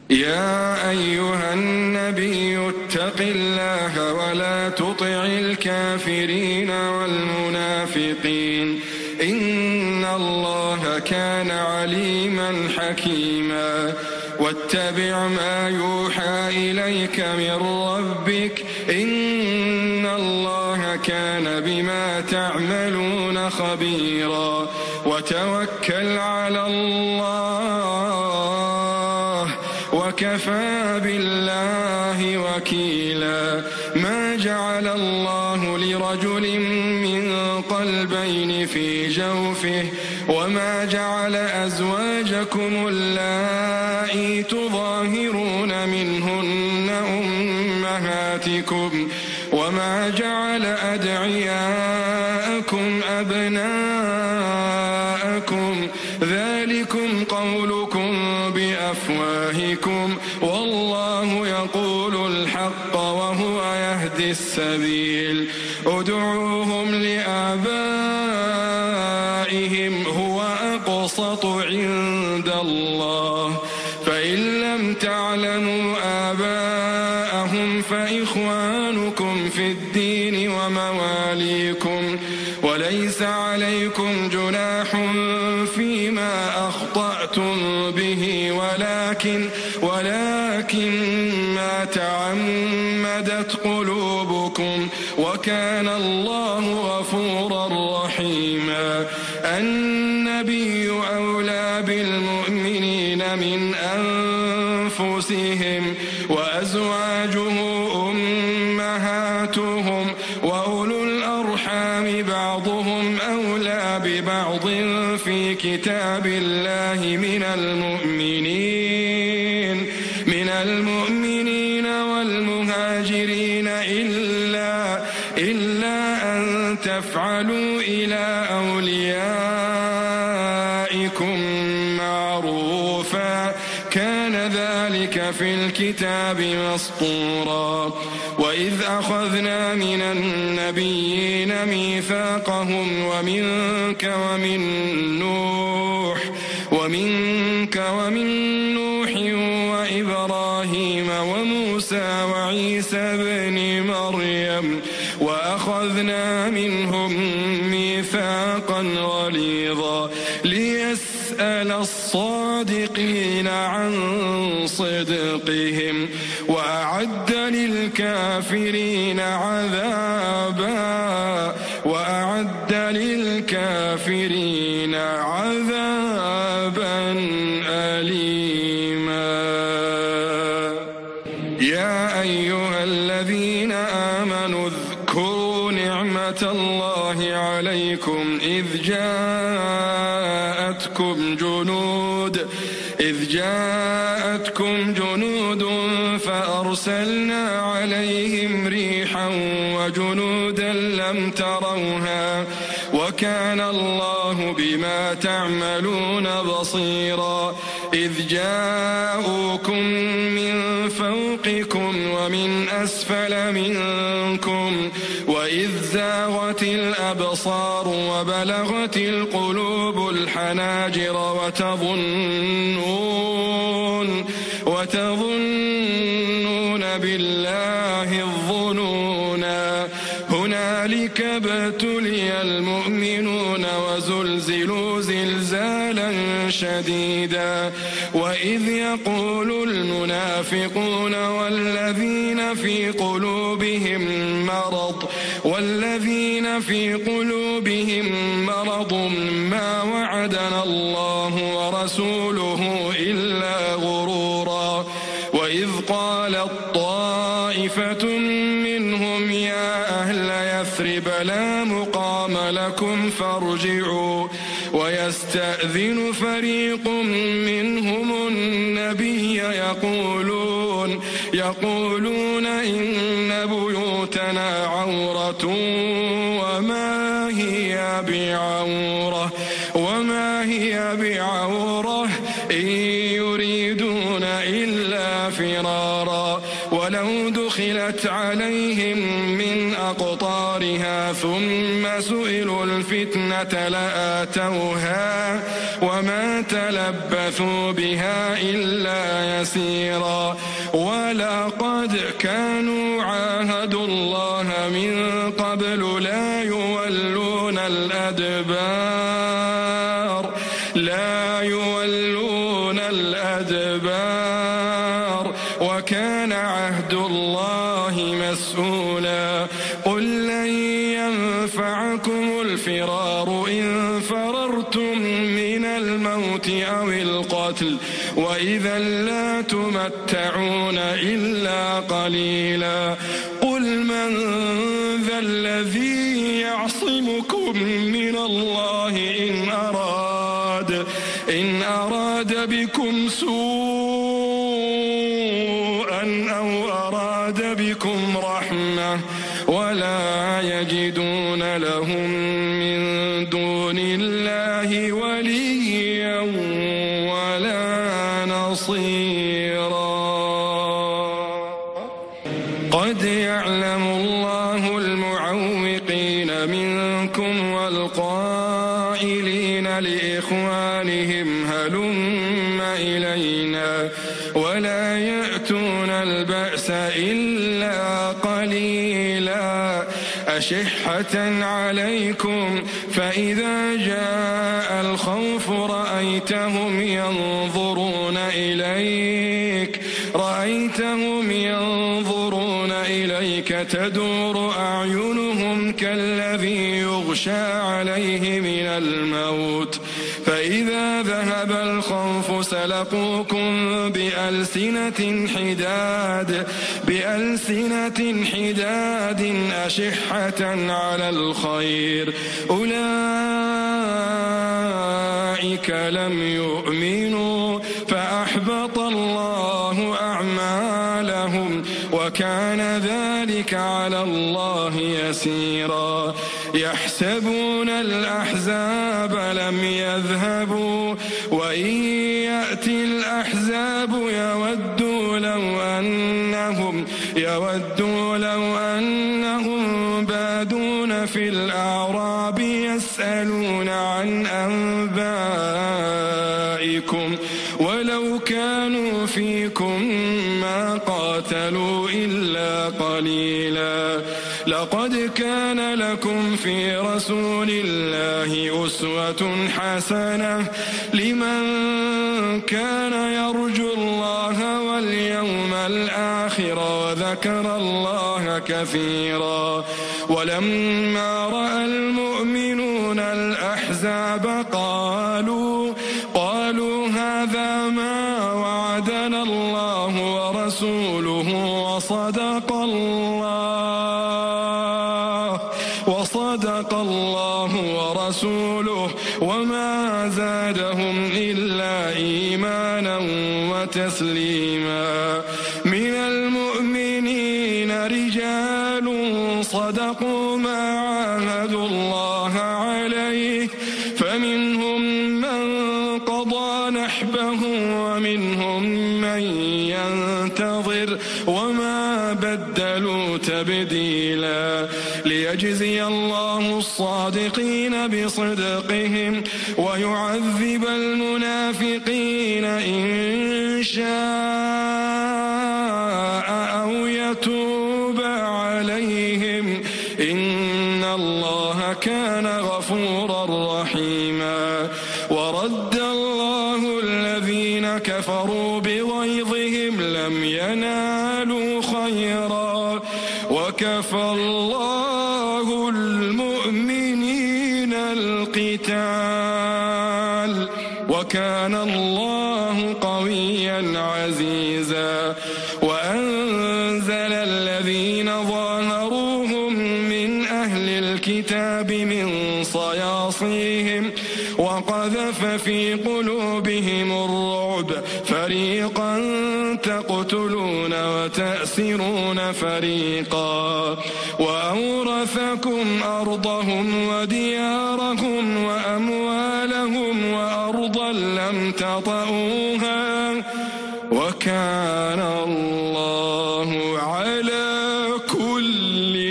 يا أيها النبي اتق الله ولا تطع الكافرين والمنافقين إن الله كان عليما حكيما واتبع ما يوحى إليك من ربك إن الله كان بما تعملون خبيرا وتوكل على الله وكفى بالله وكيلا ما جعل الله لرجل من قلبين في جوفه وما جعل أزواجكم اللائي تظاهرون منهن أمهاتكم وما جعل أدعياءكم أبناءكم ذلكم قولكم بأفواهكم والله يقول الحق وهو يهدي السبيل ادعوهم لآبائهم هو أقسط عند الله فإن لم تعلموا آباءهم فإخوانكم في الدين ومواليكم وليس عليكم جناح فيما أخطأتم به ولكن ما تعمدت قلوبكم وكان الله غفورا رحيما النبي أولى بالمؤمنين من أنفسهم وأزواجه أمهاتهم وأولو الأرحام بعضهم أولى ببعض في كتاب الله من المؤمنين والمهاجرين إلا أن تفعلوا إلى أوليائكم معروفا كان ذلك في الكتاب مسطورا وإذ أخذنا من النبيين ميثاقهم ومنك ومن نوح وإبراهيم وموسى وعيسى ابن مريم وأخذنا منهم ميثاقا غليظا ليسأل الصادقين عن صدقهم وأعد للكافرين عذابا أليما يا أيها الذين آمنوا اذكروا نعمة الله عليكم إذ جاءتكم جنود فأرسلنا عليهم ريحا وجنودا لم تروها وكان الله بما تعملون بصيرا إذ جاءوكم من فوقكم ومن أسفل منكم وإذ زاغت الأبصار وبلغت القلوب الحناجر وتظنون بالله الظنونا هنالك ابتلي المؤمنون وزلزلوا زلزالا شديدا وإذ يقول المنافقون والذين في قلوبهم مرض ما وعدنا الله ورسوله إلا غرورا وإذ قالت طائفة منهم يا أهل يثرب لا مقام لكم فارجعوا ويستأذن فريق منهم النبي يقولون إن بيوتنا عورة وما هي بعورة إن يريدون إلا فرارا ولو دخل سُئِلَتْ عَلَيْهِمْ مِنْ أَقْطَارِهَا ثُمَّ سُئِلُوا الْفِتْنَةَ لَآتَوْهَا وَمَا تَلَبَّثُوا بِهَا إِلَّا يَسِيرًا وَلَقَدْ كَانُوا عَاهَدُوا اللَّهَ مِنْ قَبْلُ لا يُوَلُّونَ الْأَدْبَارَ وَكَانَ عَهْدُ اللَّهِ مسؤولا قُل لَّن يَنفَعَكُمُ الْفِرَارُ إِن فَرَرْتُم مِّنَ الْمَوْتِ أَوِ الْقَتْلِ وَإِذًا لَّا تُمَتَّعُونَ إِلَّا قَلِيلًا قُلْ مَن ذَا الَّذِي يَعْصِمُكُم مِّنَ اللَّهِ إن أراد بكم سوءا أو أراد بكم رحمة ولا يجدون لهم من دون الله وليا ولا نصيرا قد يعلم الله المعوقين منكم والقائلين لإخوانهم هلم إلينا ولا يأتون البأس إلا قليلا أشحة عليكم فإذا جاء الخوف رأيتهم ينظرون إليك تدور أعينهم كالذي يغشى عليه من الموت فإذا ذهب الخوف سلقوكم بألسنة حداد أشحة على الخير أولئك لم يؤمنوا فأحبط الله أعمالهم وكان ذلك على الله يسيرا يحسبون الأحزاب لم يذهبوا وإن يأتي الأحزاب يودوا لو أنهم بادون في الأعراب يسألون عن أنبائكم ولو كانوا فيكم ما قاتلوا إلا قليلا لقد كان لكم في رسول الله أسوة حسنة لمن كان يرجو الله واليوم الآخر وذكر الله كثيرا ولما رأى المؤمنون الأحزاب قالوا هذا ما وعدنا الله ورسوله وصدق الله ورسوله وما زادهم إلا إيمانا وتسليما من المؤمنين رجال صدقوا ما عاهدوا الله عليه فمنهم من قضى نحبه ومنهم من ينتظر وما بدلوا تبديلا ليجزي الله الصادقين بصدقهم ويعذب المنافقين إن شاء أو يتوب عليهم إن الله كان غفورا رحيما ورد الله الذين كفروا بغيظهم لم ينالوا خيرا وكفى الله المؤمنين القتال وكان الله قويا عزيزا وأنزل الذين ظاهروهم من أهل الكتاب من صياصيهم وقذف في قلوبهم الرعب فريقا تقتلون وتأسرون فريقا وأورثكم أرضهم وديارهم وأموالهم وأرضا لم تطئوها وكان الله على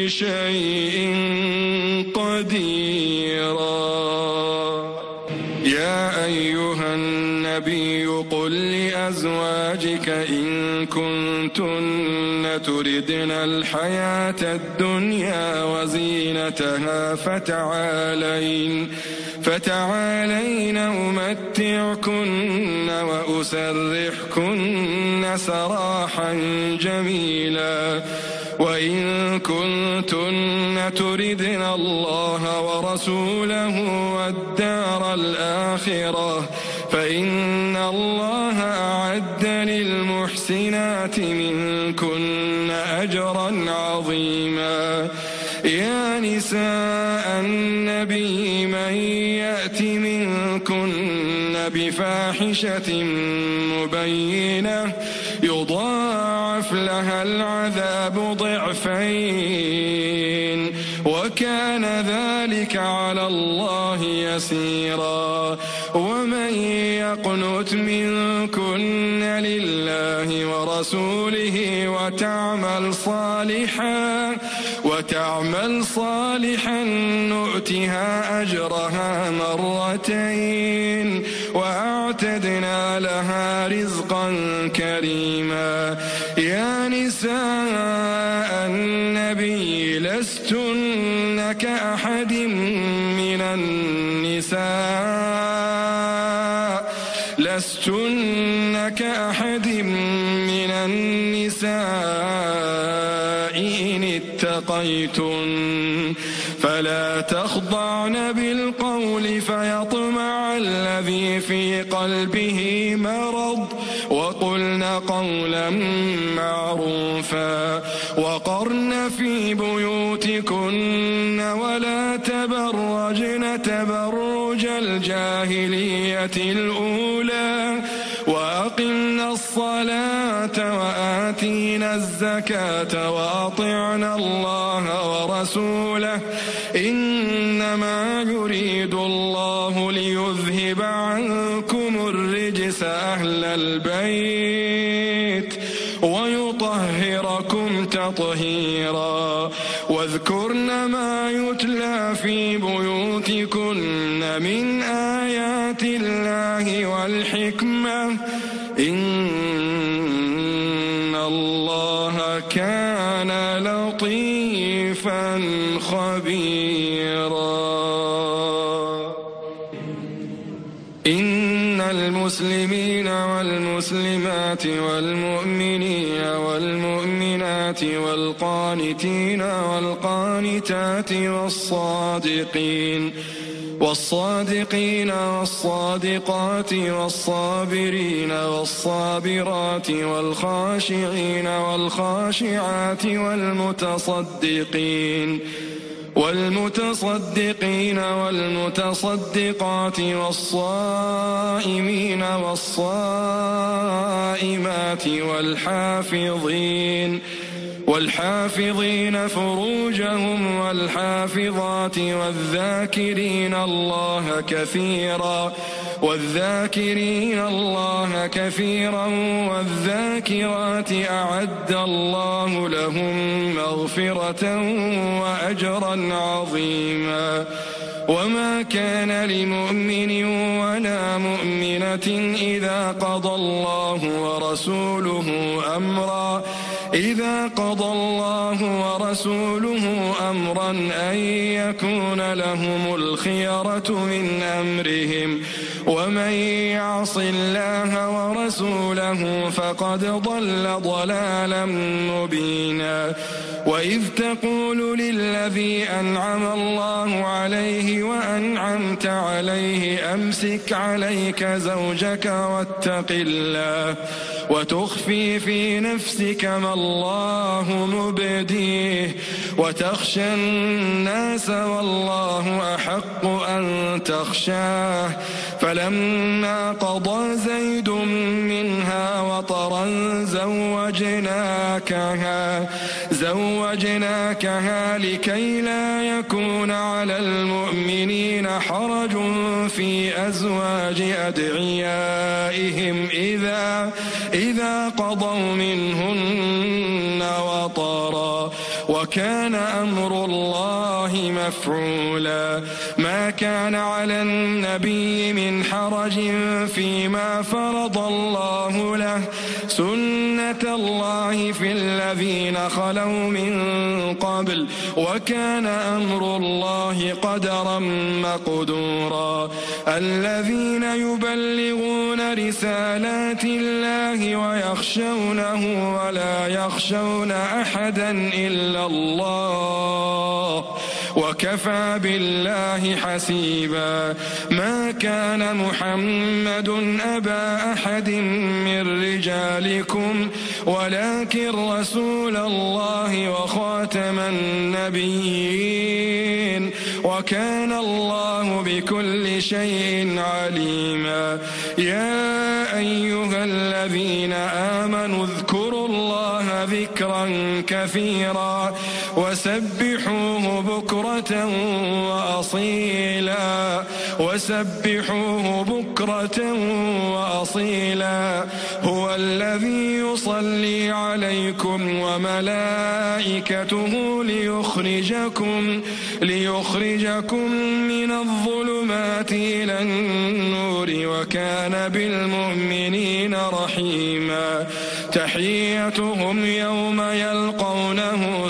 كل شيء قديرا. يا أيها النبي قل لأزواجك إن كنتن تردن الحياة الدنيا وزينتها فتعالين أمتعكن وأسرحكن سراحا جميلا. وإن كنتن تردن الله ورسوله والدار الآخرة فإن الله أعد للمحسنات منكن أجرا عظيما. يا نساء النبي من يأت منكن بفاحشة مبينة يضاعف لها العذاب ضعفين وكان ذلك على الله يسيرا. ومن يقنت منكن لله ورسوله وتعمل صالحا نؤتها أجرها مرتين وأعتدنا لها رزقا كريما. يا نساء النبي لستن كأحد من النساء إن اتقيتن فلا تخضعن بالقول فيطمع الذي في قلبه مرض وقلن قولا معروفا. وقرن في بيوتكن ولا تبرجن تبرج الجاهلية الأولى وأقمنا الصلاة وآتينا الزكاة وأطعنا الله ورسوله إنما يريد الله ليذهب عنكم الرجس أهل البيت ويطهركم تطهيرا. واذكرن ما يتلى في بيوتكن من آيات الله والحكمة إن الله كان لطيفا خبيرا. إن المسلمين والمسلمات والمؤمنين والمؤمنات والقانتين والقانتات والصادقين والصادقات والصابرين والصابرات والخاشعين والخاشعات والمتصدقين والمتصدقات والصائمين والصائمات والحافظين فروجهم والحافظات والذاكرين الله كثيرا والذاكرات أعد الله لهم مغفرة وأجرا عظيما. وما كان لمؤمن ولا مؤمنة إذا قضى الله ورسوله أمرا أن يكون لهم الخيرة من أمرهم ومن يعص الله ورسوله فقد ضل ضلالا مبينا. وإذ تقول للذي أنعم الله عليه وأنعمت عليه أمسك عليك زوجك واتق الله وتخفي في نفسك ما الله مبديه وتخشى الناس والله أحق أن تخشاه. فلما قضى زيد منها وطرا زوجناكها لكي لا يكون على المؤمنين حرج في أزواج أدعيائهم إذا قضوا منهن وطرا وكان أمر الله مفعولا. ما كان على النبي من حرج فيما فرض الله له، سنة الله في الذين خلوا من قبل، وكان أمر الله قدرا مقدورا. الذين يبلغون رسالات الله ويخشونه ولا يخشون أحدا إلا الله، وكفى بالله حسيبا. ما كان محمد أبا أحد من رجالكم ولكن رسول الله وخاتم النبيين، وكان الله بكل شيء عليما. يا أيها الذين آمنوا اذكروا الله ذكرا كثيرا وسبحوه بكرة وأصيلا، وسبحوه بكرة وأصيلا. هو الذي يصلي عليكم وملائكته ليخرجكم من الظلمات إلى النور، وكان بالمؤمنين رحيما. تحيتهم يوم يلقونه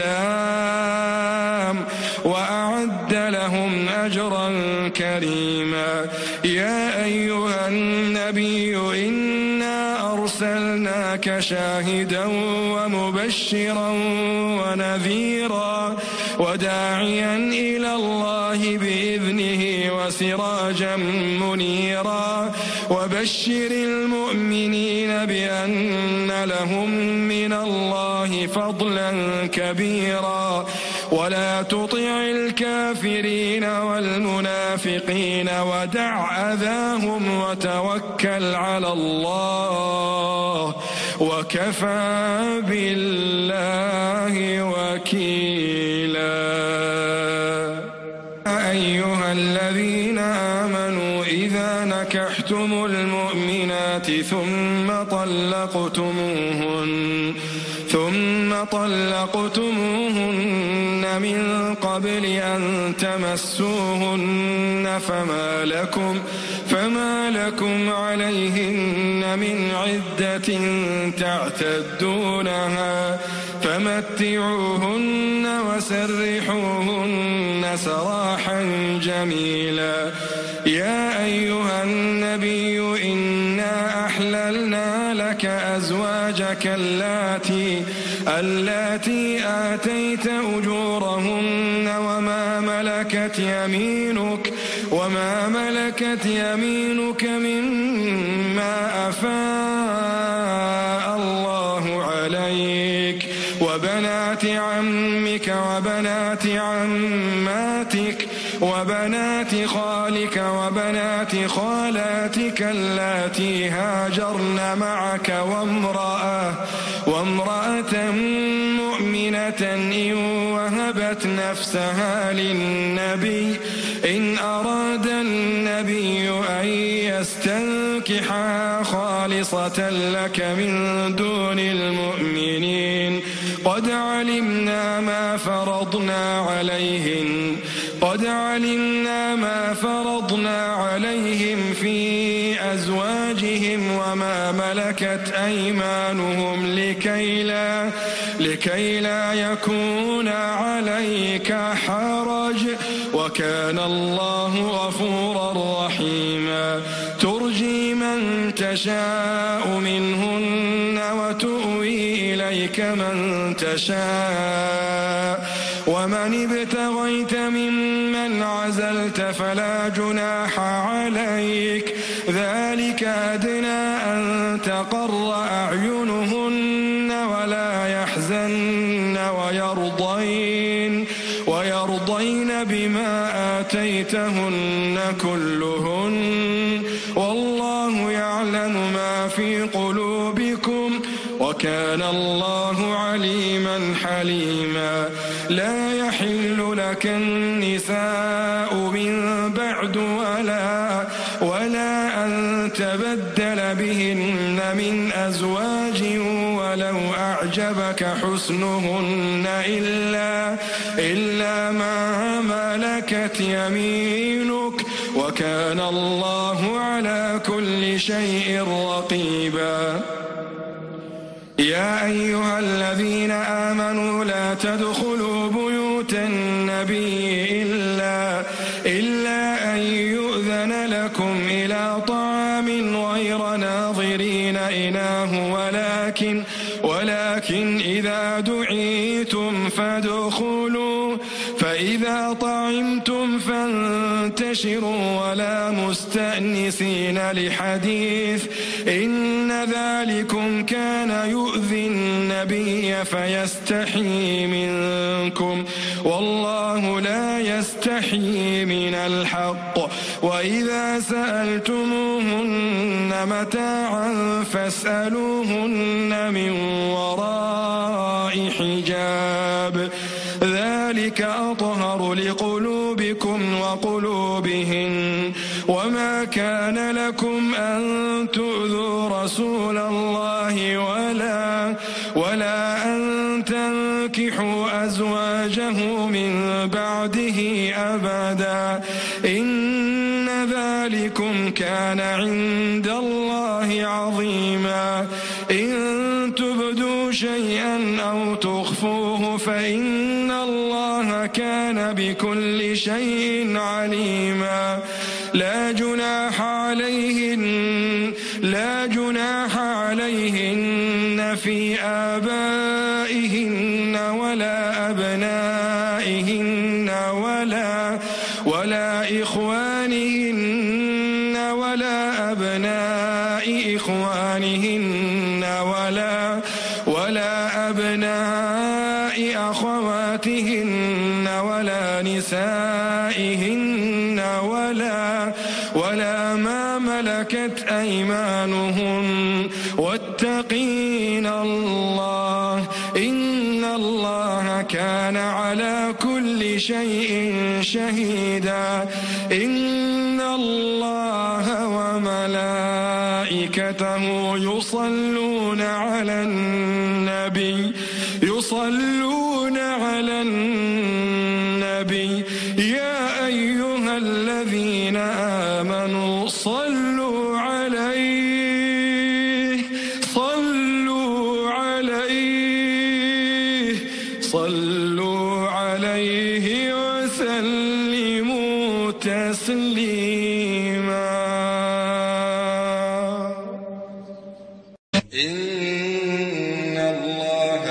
سلام، وأعد لهم أجرا كريما. يا أيها النبي إنا أرسلناك شاهدا ومبشرا ونذيرا وداعيا إلى الله بإذنه وسراجا منيرا. وبشر المؤمنين بأن لهم من الله فضلا كبيرا، ولا تطع الكافرين والمنافقين ودع أذاهم وتوكل على الله، وكفى بالله وكيلا. أيها الذين آمنوا إذا نكحتم المؤمنات ثم طلقتموهن من قبل أن تمسوهن فما لكم عليهن من عدة تعتدونها، فمتعوهن وسرحوهن سراحا جميلا. يا أيها النبي إنا أحللنا لك أزواجك اللاتي آتيت أجورهن وما ملكت يمينك مما أفاء الله عليك، وبنات عمك وبنات عماتك وبنات خالك وبنات خالاتك اللاتي هاجرن معك وامرأة مؤمنة إن وهبت نفسها للنبي إن أراد النبي أن يستنكحها خالصة لك من دون المؤمنين. قد علمنا ما فرضنا عليهم في أزواجهم وما ملكت أيمانهم لكي لا يكون عليك حرج، وكان الله غفورا رحيما. ترجي من تشاء منهن وتؤوي إليك من تشاء، ومن ابتغيت ممن عزلت فلا جناح عليك، ذلك أدنى أن تقر أعينهن ولا يحزن ويرضين بما آتيتهن كلهن، والله يعلم ما في قلوبكم، وكان الله عليما حليما. لا يحل لك النساء من بعد ولا أن تبدل بهن من أزواج ولو أعجبك حسنهن إلا ما ملكت يمينك وكان الله على كل شيء رقيبا. يا أيها الذين آمنوا لا تدخلوا بيوت النبي إلا أن يؤذن لكم إلى طعام غير ناظرين إناه ولكن إذا دعيتم فادخلوا فإذا طعمتم فانتشروا ولا مستأنسين لحديث إن ذلكم كان يؤذي النبي فيستحيي منكم والله لا يستحيي من الحق. وإذا سألتموهن متاعا فاسألوهن من وراء حجاب ذلك أطهر لقلوبكم وقلوبهن. وما كان لكم أن تؤذوا رسول الله ولا أن تنكحوا أزواجه من بعده أبدا إن ذلكم كان عند الله عظيما. إن تبدوا شيئا أو تخفوه فإن الله كان بكل شيء عليما. لا جناح عليهن في آبائهن ولا أبنائهن ولا إخوانهن ولا أبناء إخوانهن ولا أبناء أخواتهن ولا نسائهن ولا ما ملكت أيمانهن واتقين الله إن الله كان على كل شيء شهيدا. إن الله وملائكته يصلون على النبي يا أيها الذين آمنوا صلوا عليه وسلموا تسليما. إن الله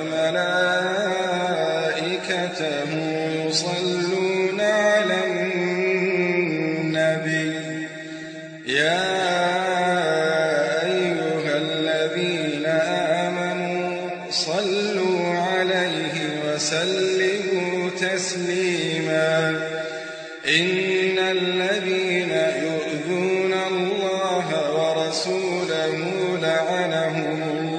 وملائكته يصلون على النبي يا أيها الذين آمنوا صلوا عليه وسلموا تسليما. إن الذين يؤذون الله ورسوله لعنهم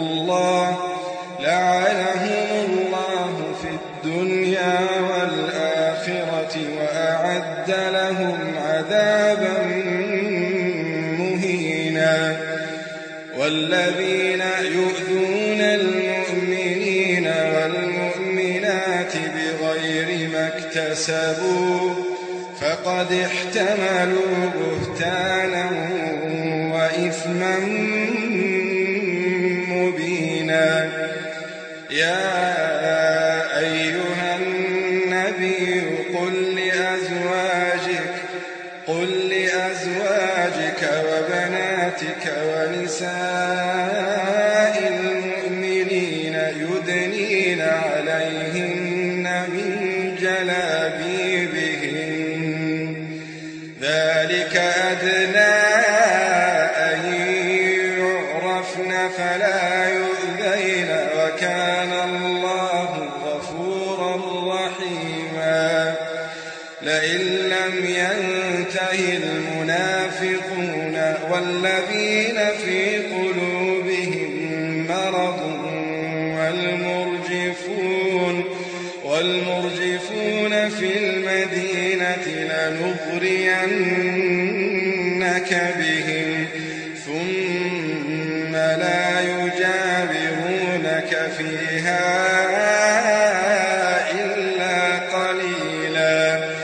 الله في الدنيا والآخرة وأعد لهم عذابا مهينا. والذين يؤذون المؤمنين والمؤمنات بغير ما اكتسبوا فقد احتملوا بهتانا وإثما مبينا. يا أيها النبي قل لأزواجك وبناتك ونساء المؤمنين يدنين عليهن من جلابيبهن ذلك أدنى أن يعرفن فلا يؤذين وكان الله غفورا رحيما. لئن لم ينته المنافقون والذين في قلوبهم مرض والمرجفون في المدينة لنغرينك بهم ثم لا فيها إلا قليلا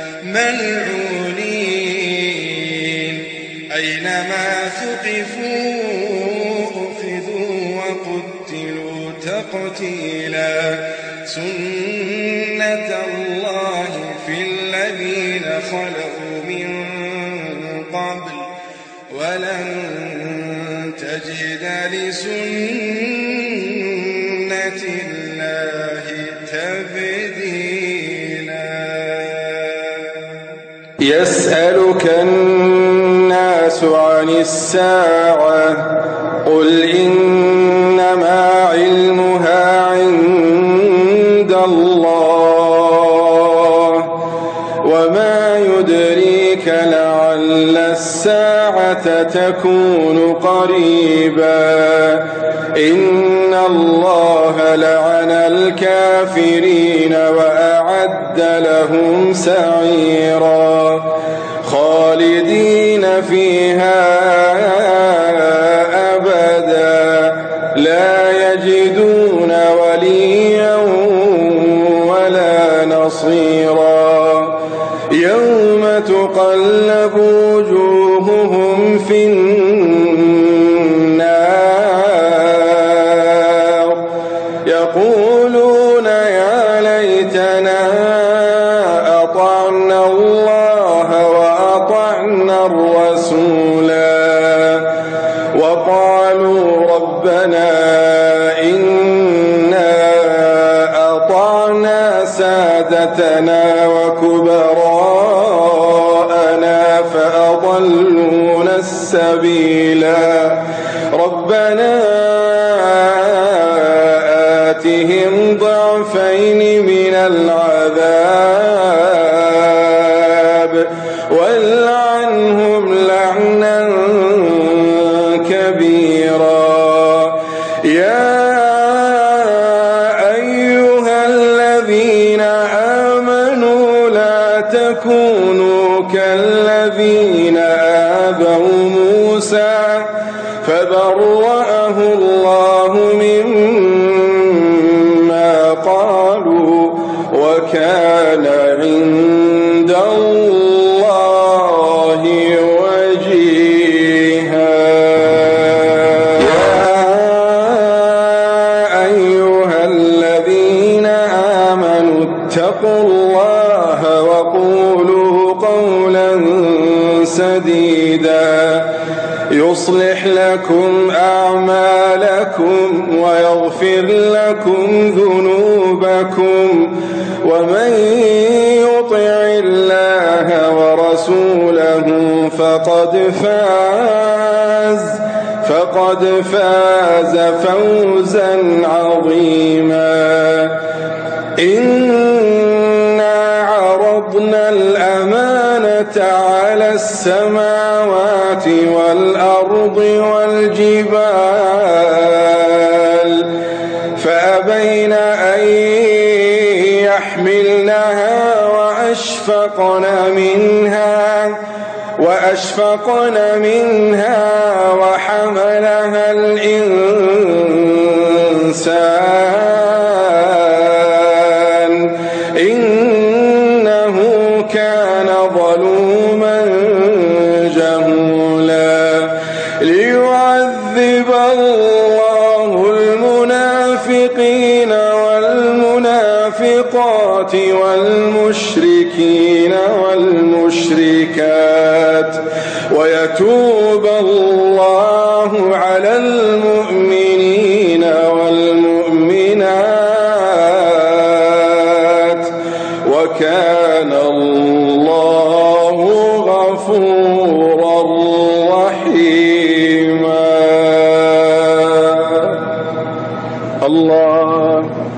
ملعونين أينما ثقفوا أخذوا وقتلوا تقتيلا سنة الله في الذين خلقوا من قبل ولن تجد لسنة الله تبديلا يسألك الناس عن الساعة قل إنما علمها عند الله وما يدريك لعل الساعة تكون قريبا إن الله لعن الكافرين وأعد لهم سعيرا خالدين فيها أبدا لا يجدون وليا ولا نصيرا يوم تقلب وجوههم في النار يقولون يا ليتنا أطعنا الله وأطعنا الرسولا وقالوا ربنا إنا أطعنا سادتنا وكبراءنا فأضلونا السبيلا ربنا آتهم ضعفين من العذاب والعنهم لعنا كبيرا يا أيها الذين آمنوا لا تكونوا كالذين آذوا موسى فبرأه الله مما قالوا وكان عند الله وجيها يا أيها الذين آمنوا اتقوا الله وقولوا قولا سديدا يصلح لكم أعمالكم ويغفر لكم ذنوبكم ومن يطع الله ورسوله فقد فاز فوزا عظيما إنا عرضنا الأمانة على السماوات والأرض والجبال فأبين أن يحملنها وأشفقن منها وحملها الإنسان إنه كان ظلوما جهولا ليعذب الله المنافقين والمنافقات والمشركين والمشركات ويتوب الله على المؤمنين والمؤمنات وكان الله غفورا رحيما الله